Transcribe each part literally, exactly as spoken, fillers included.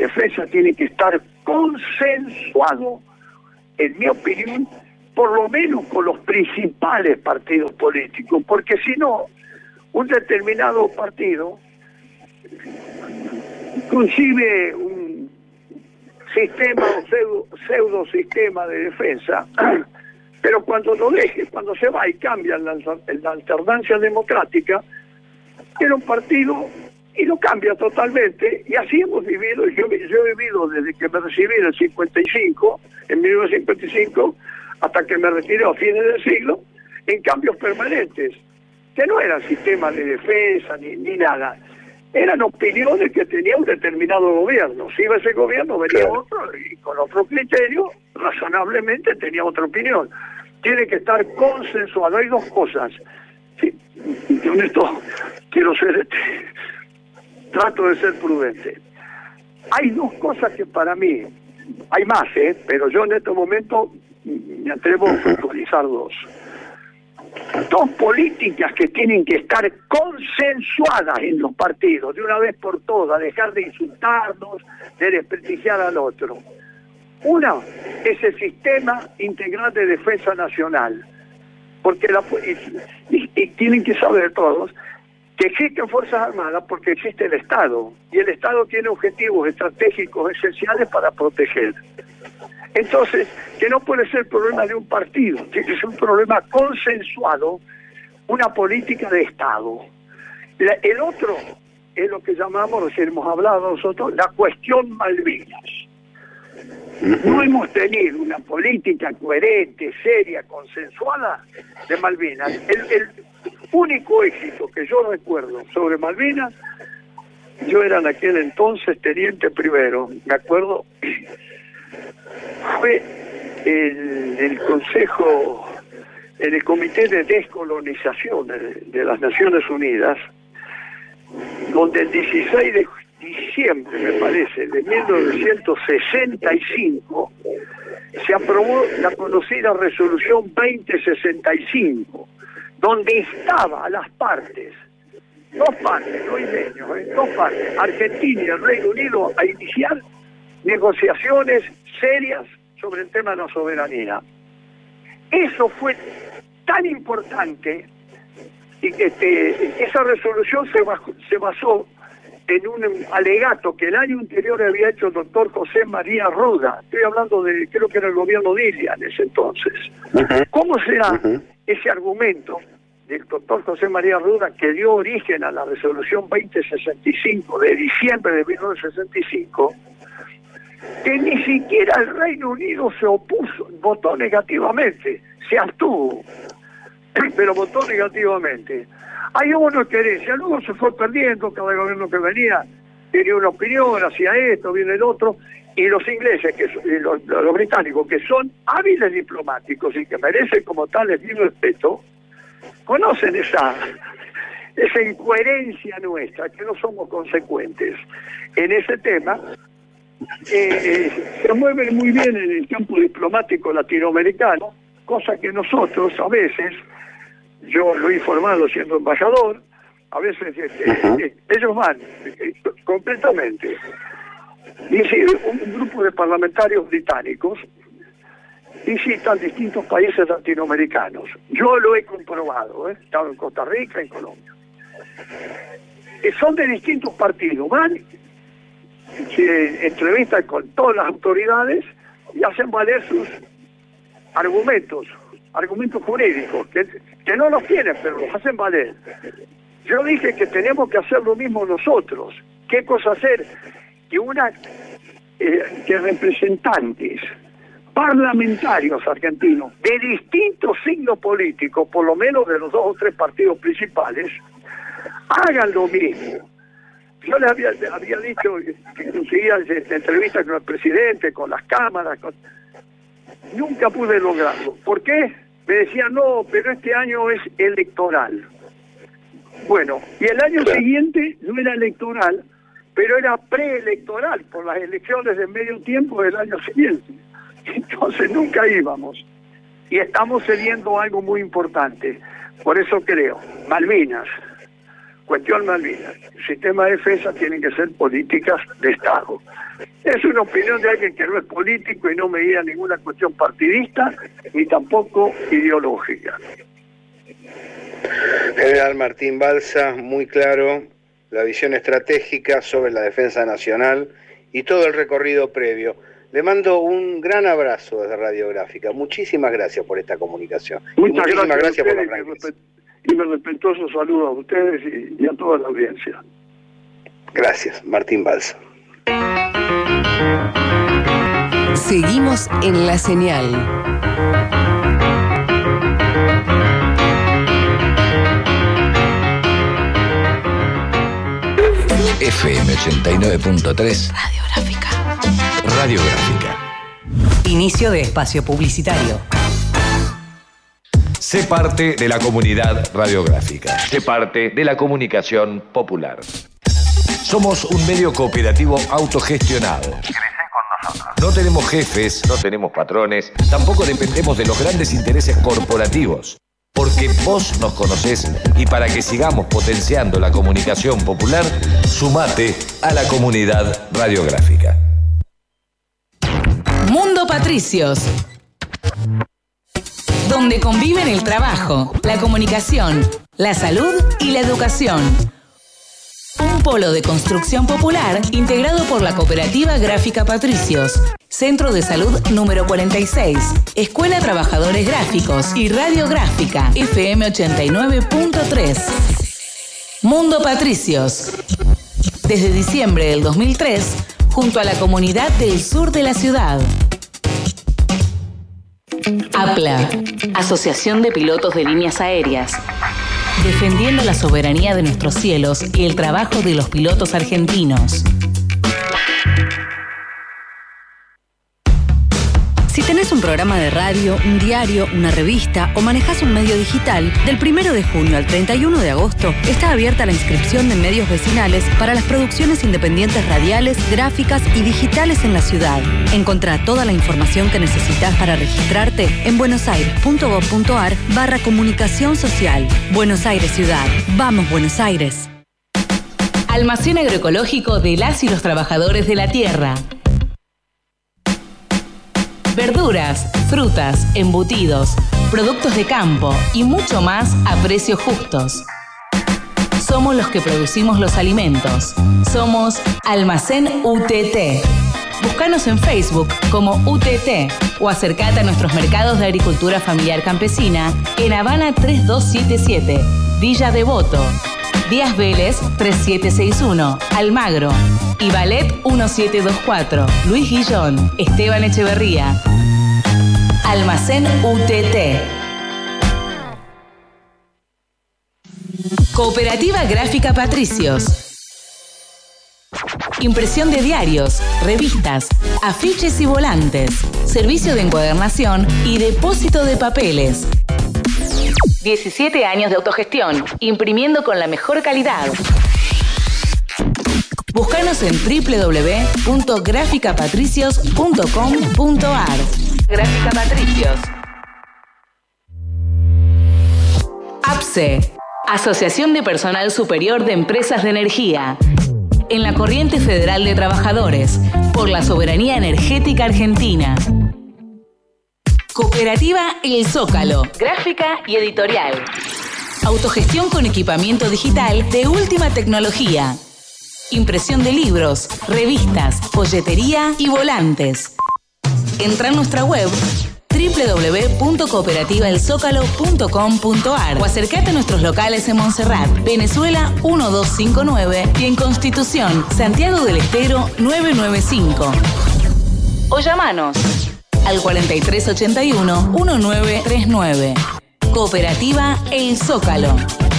defensa tiene que estar consensuado, en mi opinión, por lo menos con los principales partidos políticos, porque si no, un determinado partido concibe un sistema o pseudo, pseudo sistema de defensa, pero cuando lo deje, cuando se va y cambia la, la alternancia democrática, era un partido y lo cambia totalmente, y así hemos vivido. Yo, yo he vivido desde que me recibí en el cincuenta y cinco, en mil novecientos cincuenta y cinco, hasta que me retiré a fines del siglo, en cambios permanentes, que no eran sistemas de defensa ni, ni nada, eran opiniones que tenía un determinado gobierno. Si iba ese gobierno, venía claro. otro, y con otro criterio, razonablemente tenía otra opinión. Tiene que estar consensuado. Hay dos cosas. Sí, con esto quiero ser, este, trato de ser prudente. Hay dos cosas que para mí, hay más, ¿eh? Pero yo en este momento me atrevo a puntualizar dos. Dos políticas que tienen que estar consensuadas en los partidos, de una vez por todas, dejar de insultarnos, de desprestigiar al otro. Una es el sistema integral de defensa nacional, porque la, y, y, y tienen que saber todos que existen Fuerzas Armadas porque existe el Estado, y el Estado tiene objetivos estratégicos esenciales para proteger. Entonces, que no puede ser problema de un partido, tiene que ser un problema consensuado, una política de Estado. La, el otro es lo que llamamos, recién hemos hablado nosotros, la cuestión Malvinas. No hemos tenido una política coherente, seria, consensuada de Malvinas. El, el único éxito que yo recuerdo sobre Malvinas, yo era en aquel entonces teniente primero, me acuerdo, fue el, el Consejo, en el Comité de Descolonización de, de las Naciones Unidas, donde el dieciséis de diciembre, me parece, de mil novecientos sesenta y cinco, se aprobó la conocida resolución veinte sesenta y cinco, donde instaba a las partes, dos partes, no isleños, ¿eh? dos partes, Argentina y el Reino Unido, a iniciar negociaciones serias sobre el tema de la soberanía. Eso fue tan importante, y que este, esa resolución se basó, se basó en un alegato que el año anterior había hecho el doctor José María Ruda. Estoy hablando de, creo que era el gobierno de Illa en ese entonces. Uh-huh. ¿Cómo será uh-huh. ese argumento del doctor José María Ruda que dio origen a la resolución veinte sesenta y cinco de diciembre de mil novecientos sesenta y cinco, que ni siquiera el Reino Unido se opuso, votó negativamente, se abstuvo, pero votó negativamente? Hay una querencia, luego se fue perdiendo, cada gobierno que venía tenía una opinión, hacía esto, viene el otro, y los ingleses, que y los, los británicos, que son hábiles diplomáticos y que merecen como tales mi respeto, conocen esa, esa incoherencia nuestra, que no somos consecuentes en ese tema. Eh, eh, se mueven muy bien en el campo diplomático latinoamericano, cosa que nosotros a veces, yo lo he informado siendo embajador, a veces este, uh-huh. eh, ellos van eh, completamente. Dice, un, un grupo de parlamentarios británicos visitan distintos países latinoamericanos. Yo lo he comprobado, ¿eh? He estado en Costa Rica, en Colombia. Eh, son de distintos partidos, van, se entrevistan con todas las autoridades y hacen valer sus argumentos, argumentos jurídicos, que, que no los tienen, pero los hacen valer. Yo dije que tenemos que hacer lo mismo nosotros. ¿Qué cosa hacer? Que una eh, que representantes parlamentarios argentinos de distintos signos políticos, por lo menos de los dos o tres partidos principales, hagan lo mismo. Yo le había, le había dicho que conseguía entrevistas con el presidente, con las cámaras, con... nunca pude lograrlo. ¿Por qué? Me decían, no, pero este año es electoral. Bueno, y el año siguiente no era electoral, pero era preelectoral por las elecciones de medio tiempo del año siguiente. Entonces nunca íbamos. Y estamos cediendo algo muy importante. Por eso creo, Malvinas, cuestión Malvinas, el sistema de defensa tienen que ser políticas de Estado. Es una opinión de alguien que no es político y no me guía ninguna cuestión partidista ni tampoco ideológica. General Martín Balsa, muy claro la visión estratégica sobre la defensa nacional y todo el recorrido previo. Le mando un gran abrazo desde Radiográfica. Muchísimas gracias por esta comunicación. Muchas y muchísimas gracias, gracias por la y, respet y mi respetuoso saludo a ustedes y, y a toda la audiencia. Gracias, Martín Balsa. Seguimos en La Señal. F M ochenta y nueve punto tres Radiográfica. Radiográfica. Inicio de espacio publicitario. Sé parte de la comunidad radiográfica. Sé parte de la comunicación popular. Somos un medio cooperativo autogestionado. Crecé con nosotros. No tenemos jefes, no tenemos patrones, tampoco dependemos de los grandes intereses corporativos. Porque vos nos conocés y para que sigamos potenciando la comunicación popular, sumate a la comunidad radiográfica. Mundo Patricios, donde conviven el trabajo, la comunicación, la salud y la educación. Un polo de construcción popular integrado por la Cooperativa Gráfica Patricios, Centro de Salud número cuarenta y seis, Escuela Trabajadores Gráficos y Radiográfica, F M ochenta y nueve punto tres. Mundo Patricios, desde diciembre del dos mil tres, junto a la comunidad del sur de la ciudad. APLA, Asociación de Pilotos de Líneas Aéreas. Defendiendo la soberanía de nuestros cielos y el trabajo de los pilotos argentinos. Si tenés un programa de radio, un diario, una revista o manejás un medio digital, del primero de junio al treinta y uno de agosto está abierta la inscripción de medios vecinales para las producciones independientes radiales, gráficas y digitales en la ciudad. Encontrá toda la información que necesitas para registrarte en buenosaires.gov.ar barra comunicación social. Buenos Aires Ciudad. Vamos, Buenos Aires. Almacén agroecológico de las y los trabajadores de la tierra. Verduras, frutas, embutidos, productos de campo y mucho más a precios justos. Somos los que producimos los alimentos. Somos Almacén U T T. Búscanos en Facebook como U T T o acercate a nuestros mercados de agricultura familiar campesina en Habana tres dos siete siete, Villa Devoto, Díaz Vélez tres siete seis uno, Almagro y Ballet uno siete dos cuatro, Luis Guillón, Esteban Echeverría. Almacén U T T. Cooperativa Gráfica Patricios. Impresión de diarios, revistas, afiches y volantes. Servicio de encuadernación y depósito de papeles. diecisiete años de autogestión, imprimiendo con la mejor calidad. Búscanos en doble u doble u doble u punto gráfica patricios punto com punto a r. Gráfica Patricios. A P S E, Asociación de Personal Superior de Empresas de Energía. En la Corriente Federal de Trabajadores, por la soberanía energética argentina. Cooperativa El Zócalo, gráfica y editorial. Autogestión con equipamiento digital de última tecnología. Impresión de libros, revistas, folletería y volantes. Entra en nuestra web doble u doble u doble u punto cooperativa el zócalo punto com punto a r o acercate a nuestros locales en Montserrat, Venezuela uno dos cinco nueve y en Constitución, Santiago del Estero nueve nueve cinco. O llamanos al cuarenta y tres ochenta y uno diecinueve treinta y nueve. Cooperativa El Zócalo.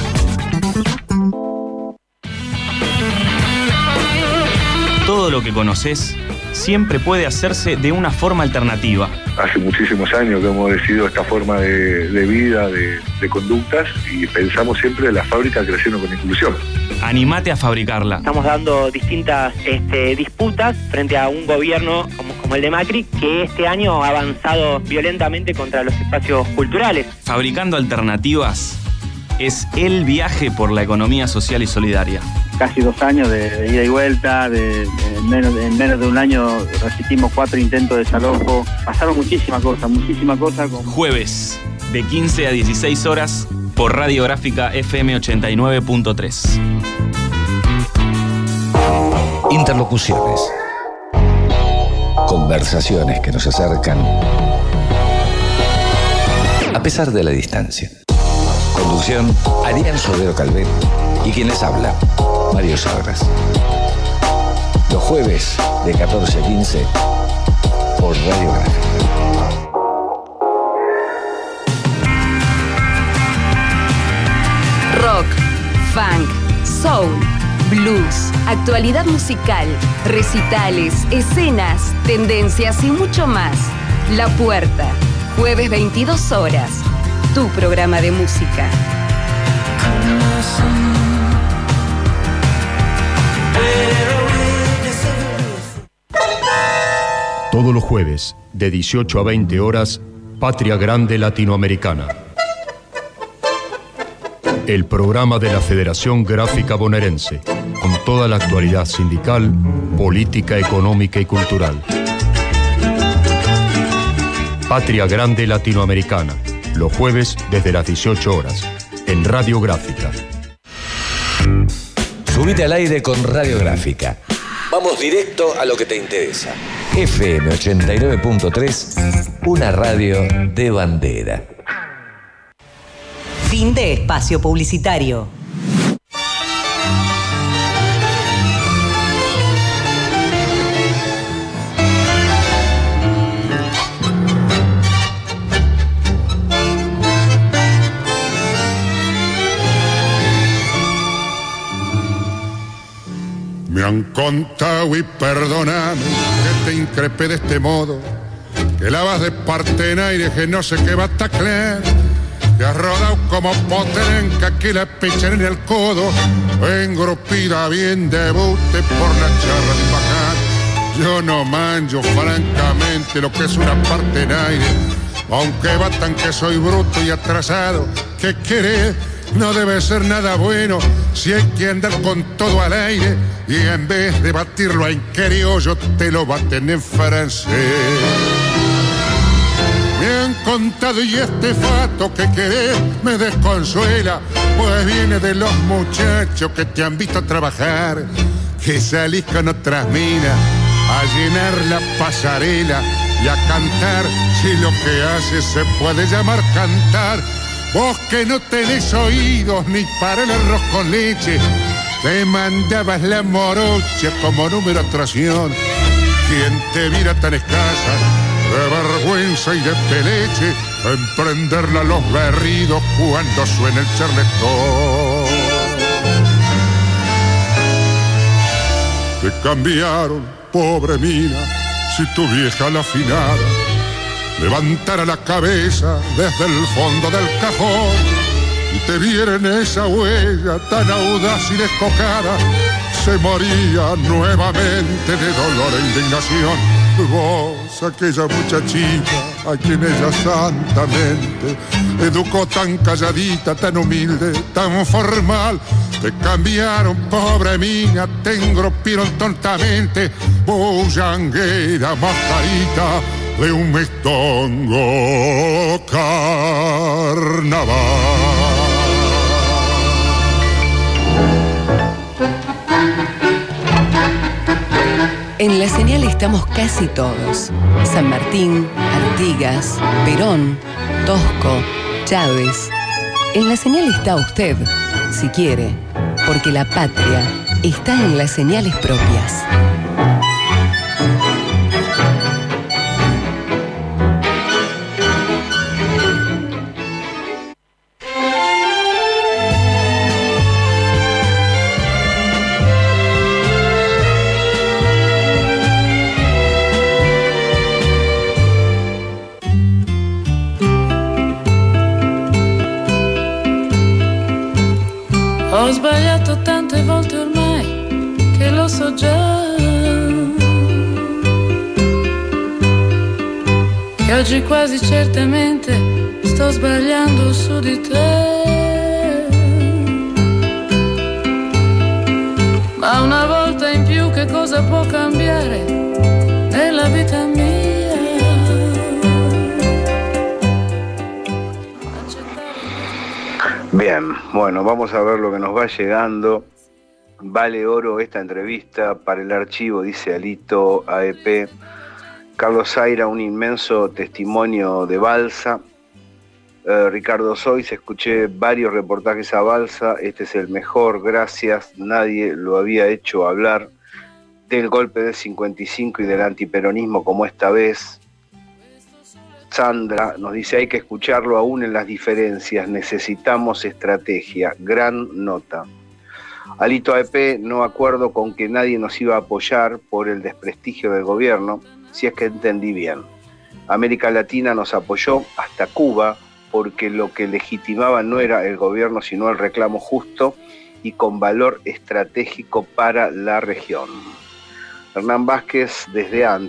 Todo lo que conoces siempre puede hacerse de una forma alternativa. Hace muchísimos años que hemos decidido esta forma de, de vida, de, de conductas, y pensamos siempre en la fábrica creciendo con inclusión. Animate a fabricarla. Estamos dando distintas este, disputas frente a un gobierno como, como el de Macri, que este año ha avanzado violentamente contra los espacios culturales. Fabricando alternativas es el viaje por la economía social y solidaria. Casi dos años de, de ida y vuelta, de, de menos, en menos de un año resistimos cuatro intentos de desalojo. Pasaron muchísimas cosas, muchísimas cosas. Como... Jueves, de quince a dieciséis horas, por Radiográfica F M ochenta y nueve punto tres. Interlocuciones. Conversaciones que nos acercan a pesar de la distancia. Conducción, Ariel Sodero Calvet y quien les habla, Mario Sagras. Los jueves de catorce a quince por Radiográfica. Rock, funk, soul, blues, actualidad musical, recitales, escenas, tendencias y mucho más. La Puerta, jueves veintidós horas. Tu programa de música. Todos los jueves, de dieciocho a veinte horas, Patria Grande Latinoamericana. El programa de la Federación Gráfica Bonaerense, con toda la actualidad sindical, política, económica y cultural. Patria Grande Latinoamericana, los jueves desde las dieciocho horas, en Radiográfica. Subite al aire con Radiográfica. Vamos directo a lo que te interesa. F M ochenta y nueve punto tres, una radio de bandera. Fin de espacio publicitario. Me han contado y perdoname que te increpé de este modo, que la vas de partenaire que no sé qué va a taclear, te has rodado como potenca que la pechan en el codo, engrupida bien debute por la charra de bajar. Yo no manjo francamente lo que es una partenaire, aunque batan que soy bruto y atrasado, ¿qué querés? No debe ser nada bueno si hay que andar con todo al aire y en vez de batirlo en criollo te lo baten en francés. Me han contado y este fato que querés me desconsuela, pues viene de los muchachos que te han visto trabajar, que salís con otras minas a llenar la pasarela y a cantar, si lo que haces se puede llamar cantar. Vos que no tenés oídos ni para el arroz con leche, te mandabas la morocha como número atracción. Quien te viera tan escasa de vergüenza y de peleche, emprenderla a los berridos cuando suena el charletón. Te cambiaron, pobre mina, si tu vieja la afinara levantara la cabeza desde el fondo del cajón y te viera en esa huella tan audaz y descocada, se moría nuevamente de dolor e indignación. Vos, aquella muchachita a quien ella santamente educó, tan calladita, tan humilde, tan formal, te cambiaron, pobre mina, te engrupieron tontamente, bullanguera, mascarita de un mestongo carnaval. En la señal estamos casi todos. San Martín, Artigas, Perón, Tosco, Chávez. En la señal está usted, si quiere, porque la patria está en las señales propias. Ho sbagliato tante volte ormai che lo so già, che oggi quasi certamente sto sbagliando su di te. Ma una volta in più che cosa può cambiare nella vita mia? Bien, bueno, vamos a ver lo que nos va llegando. Vale oro esta entrevista para el archivo, dice Alito A E P. Carlos Zaira, un inmenso testimonio de Balsa. Eh, Ricardo Sois, escuché varios reportajes a Balsa, este es el mejor, gracias, nadie lo había hecho hablar del golpe del cincuenta y cinco y del antiperonismo como esta vez. Sandra nos dice, hay que escucharlo aún en las diferencias, necesitamos estrategia, gran nota. Alito A E P, no acuerdo con que nadie nos iba a apoyar por el desprestigio del gobierno, si es que entendí bien. América Latina nos apoyó hasta Cuba, porque lo que legitimaba no era el gobierno, sino el reclamo justo y con valor estratégico para la región. Hernán Vázquez, desde antes.